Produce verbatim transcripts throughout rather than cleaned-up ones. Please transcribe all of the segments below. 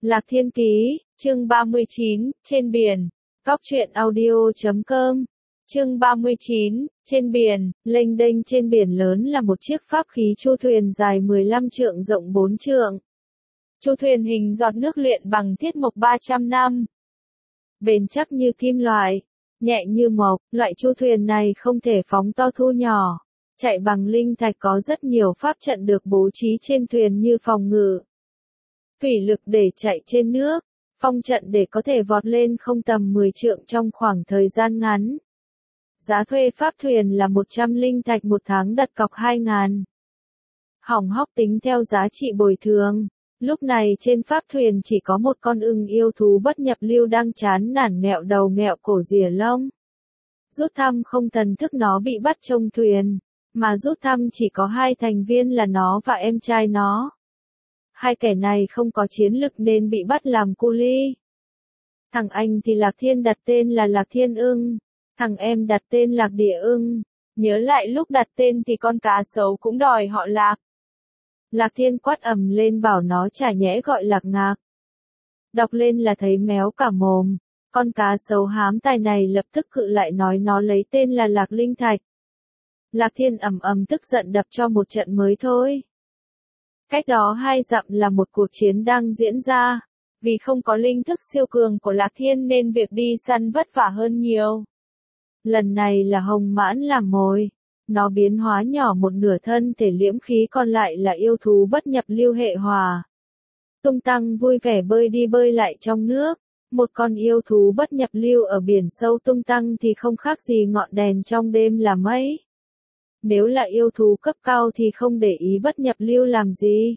Lạc Thiên Ký, chương ba mươi chín, trên biển. Cóc truyện audio chấm com. Chương ba mươi chín, trên biển, lênh đênh trên biển lớn là một chiếc pháp khí chu thuyền dài mười lăm trượng rộng bốn trượng. Chu thuyền hình giọt nước luyện bằng thiết mộc ba trăm năm. Bền chắc như kim loại, nhẹ như mộc, loại chu thuyền này không thể phóng to thu nhỏ. Chạy bằng linh thạch, có rất nhiều pháp trận được bố trí trên thuyền như phòng ngự, thủy lực để chạy trên nước, phong trận để có thể vọt lên không tầm mười trượng trong khoảng thời gian ngắn. Giá thuê pháp thuyền là một trăm linh thạch một tháng, đặt cọc hai ngàn. Hỏng hóc tính theo giá trị bồi thường. Lúc này trên pháp thuyền chỉ có một con ưng yêu thú bất nhập lưu đang chán nản nghẹo đầu nghẹo cổ rỉa lông. Rút thăm không thần thức nó bị bắt trong thuyền, mà rút thăm chỉ có hai thành viên là nó và em trai nó. Hai kẻ này không có chiến lực nên bị bắt làm cu li. Thằng anh thì Lạc Thiên đặt tên là Lạc Thiên Ưng, thằng em đặt tên Lạc Địa Ưng. Nhớ lại lúc đặt tên thì con cá sấu cũng đòi họ Lạc. Lạc Thiên quát ầm lên bảo nó chả nhẽ gọi Lạc Ngạc. Đọc lên là thấy méo cả mồm. Con cá sấu hám tài này lập tức cự lại nói nó lấy tên là Lạc Linh Thạch. Lạc Thiên ầm ầm tức giận đập cho một trận mới thôi. Cách đó hai dặm là một cuộc chiến đang diễn ra. Vì không có linh thức siêu cường của Lạc Thiên nên việc đi săn vất vả hơn nhiều. Lần này là hồng mãn làm mồi. Nó biến hóa nhỏ một nửa thân thể liễm khí, còn lại là yêu thú bất nhập lưu hệ hỏa. Tung tăng vui vẻ bơi đi bơi lại trong nước. Một con yêu thú bất nhập lưu ở biển sâu tung tăng thì không khác gì ngọn đèn trong đêm là mấy. Nếu là yêu thú cấp cao thì không để ý bất nhập lưu làm gì.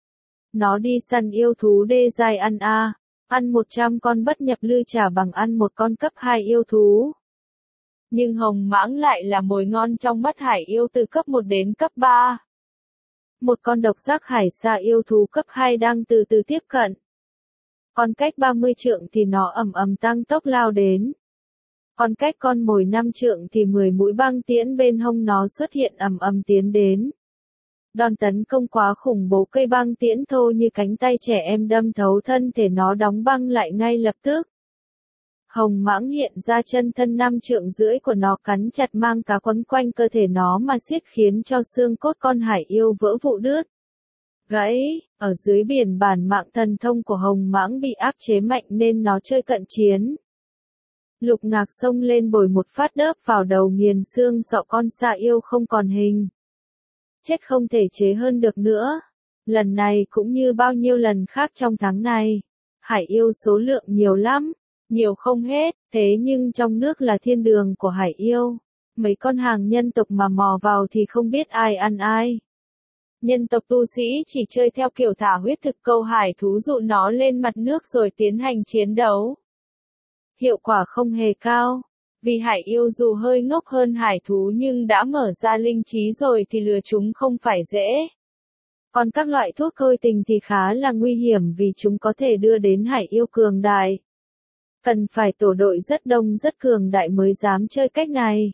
Nó đi săn yêu thú đê giai ăn a, à. Ăn một trăm con bất nhập lưu chả bằng ăn một con cấp hai yêu thú. Nhưng hồng mãng lại là mồi ngon trong mắt hải yêu từ cấp một đến cấp ba. Một con độc giác hải xa yêu thú cấp hai đang từ từ tiếp cận. Còn cách ba mươi trượng thì nó ầm ầm tăng tốc lao đến. Còn cách con mồi năm trượng thì mười mũi băng tiễn bên hông nó xuất hiện ầm ầm tiến đến. Đòn tấn công quá khủng bố, cây băng tiễn thô như cánh tay trẻ em đâm thấu thân thể nó, đóng băng lại ngay lập tức. Hồng mãng hiện ra chân thân năm trượng rưỡi của nó cắn chặt mang cá quấn quanh cơ thể nó mà siết, khiến cho xương cốt con hải yêu vỡ vụn đứt gãy. Ở dưới biển, bản mạng thần thông của hồng mãng bị áp chế mạnh nên nó chơi cận chiến. Lục Ngạc xông lên bồi một phát đớp vào đầu, nghiền xương sọ con sa yêu không còn hình. Chết không thể chế hơn được nữa. Lần này cũng như bao nhiêu lần khác trong tháng này, hải yêu số lượng nhiều lắm, nhiều không hết, thế nhưng trong nước là thiên đường của hải yêu. Mấy con hàng nhân tộc mà mò vào thì không biết ai ăn ai. Nhân tộc tu sĩ chỉ chơi theo kiểu thả huyết thực câu hải thú dụ nó lên mặt nước rồi tiến hành chiến đấu. Hiệu quả không hề cao, vì hải yêu dù hơi ngốc hơn hải thú nhưng đã mở ra linh trí rồi thì lừa chúng không phải dễ. Còn các loại thuốc khôi tình thì khá là nguy hiểm vì chúng có thể đưa đến hải yêu cường đại. Cần phải tổ đội rất đông rất cường đại mới dám chơi cách này.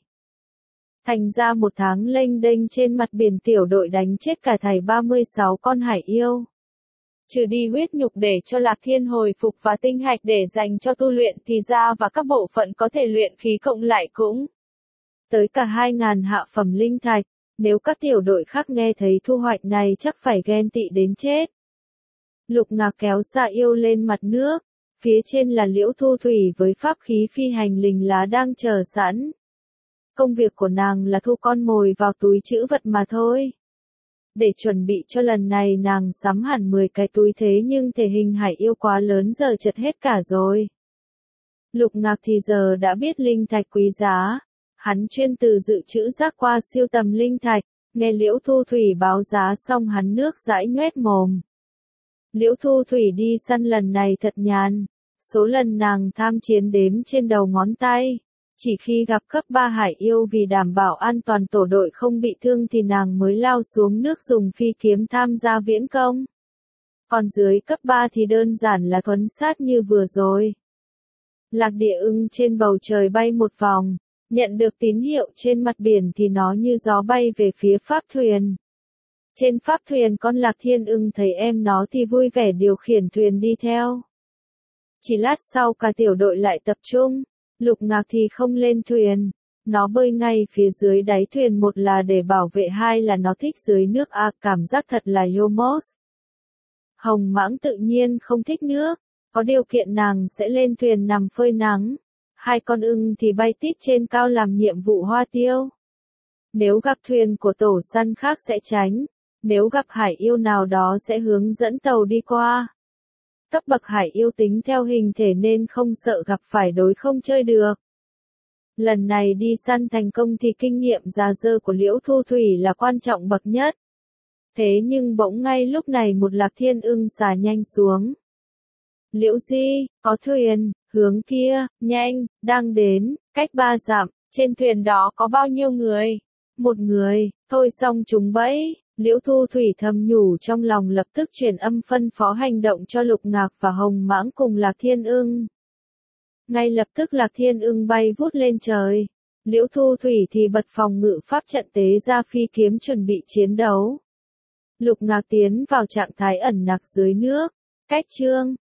Thành ra một tháng lênh đênh trên mặt biển, tiểu đội đánh chết cả thảy ba mươi sáu con hải yêu. Trừ đi huyết nhục để cho Lạc Thiên hồi phục và tinh hạch để dành cho tu luyện thì da và các bộ phận có thể luyện khí cộng lại cũng tới cả hai ngàn hạ phẩm linh thạch. Nếu các tiểu đội khác nghe thấy thu hoạch này chắc phải ghen tị đến chết. Lục Ngạc kéo sa yêu lên mặt nước. Phía trên là Liễu Thu Thủy với pháp khí phi hành linh lá đang chờ sẵn. Công việc của nàng là thu con mồi vào túi trữ vật mà thôi. Để chuẩn bị cho lần này nàng sắm hẳn mười cái túi, thế nhưng thể hình hải yêu quá lớn giờ chật hết cả rồi. Lục Ngạc thì giờ đã biết linh thạch quý giá. Hắn chuyên từ dự trữ giác qua siêu tầm linh thạch. Nghe Liễu Thu Thủy báo giá xong hắn nước dãi nhoét mồm. Liễu Thu Thủy đi săn lần này thật nhàn. Số lần nàng tham chiến đếm trên đầu ngón tay. Chỉ khi gặp cấp ba hải yêu vì đảm bảo an toàn tổ đội không bị thương thì nàng mới lao xuống nước dùng phi kiếm tham gia viễn công. Còn dưới cấp ba thì đơn giản là thuấn sát như vừa rồi. Lạc Địa Ưng trên bầu trời bay một vòng, nhận được tín hiệu trên mặt biển thì nó như gió bay về phía pháp thuyền. Trên pháp thuyền con Lạc Thiên Ưng thấy em nó thì vui vẻ điều khiển thuyền đi theo. Chỉ lát sau cả tiểu đội lại tập trung, Lục Ngạc thì không lên thuyền. Nó bơi ngay phía dưới đáy thuyền, một là để bảo vệ, hai là nó thích dưới nước à, cảm giác thật là Yomos. Hồng Mãng tự nhiên không thích nước, có điều kiện nàng sẽ lên thuyền nằm phơi nắng. Hai con ưng thì bay tít trên cao làm nhiệm vụ hoa tiêu. Nếu gặp thuyền của tổ săn khác sẽ tránh, nếu gặp hải yêu nào đó sẽ hướng dẫn tàu đi qua. Cấp bậc hải yêu tính theo hình thể nên không sợ gặp phải đối không chơi được. Lần này đi săn thành công thì kinh nghiệm già dơ của Liễu Thu Thủy là quan trọng bậc nhất. Thế nhưng bỗng ngay lúc này một Lạc Thiên Ưng xà nhanh xuống. Liễu Di, có thuyền, hướng kia, nhanh, đang đến, cách ba dặm, trên thuyền đó có bao nhiêu người? Một người, thôi xong chúng bẫy. Liễu Thu Thủy thầm nhủ trong lòng, lập tức truyền âm phân phó hành động cho Lục Ngạc và Hồng Mãng cùng Lạc Thiên Ưng. Ngay lập tức Lạc Thiên Ưng bay vút lên trời. Liễu Thu Thủy thì bật phòng ngự pháp trận tế ra phi kiếm chuẩn bị chiến đấu. Lục Ngạc tiến vào trạng thái ẩn nặc dưới nước. Cách chương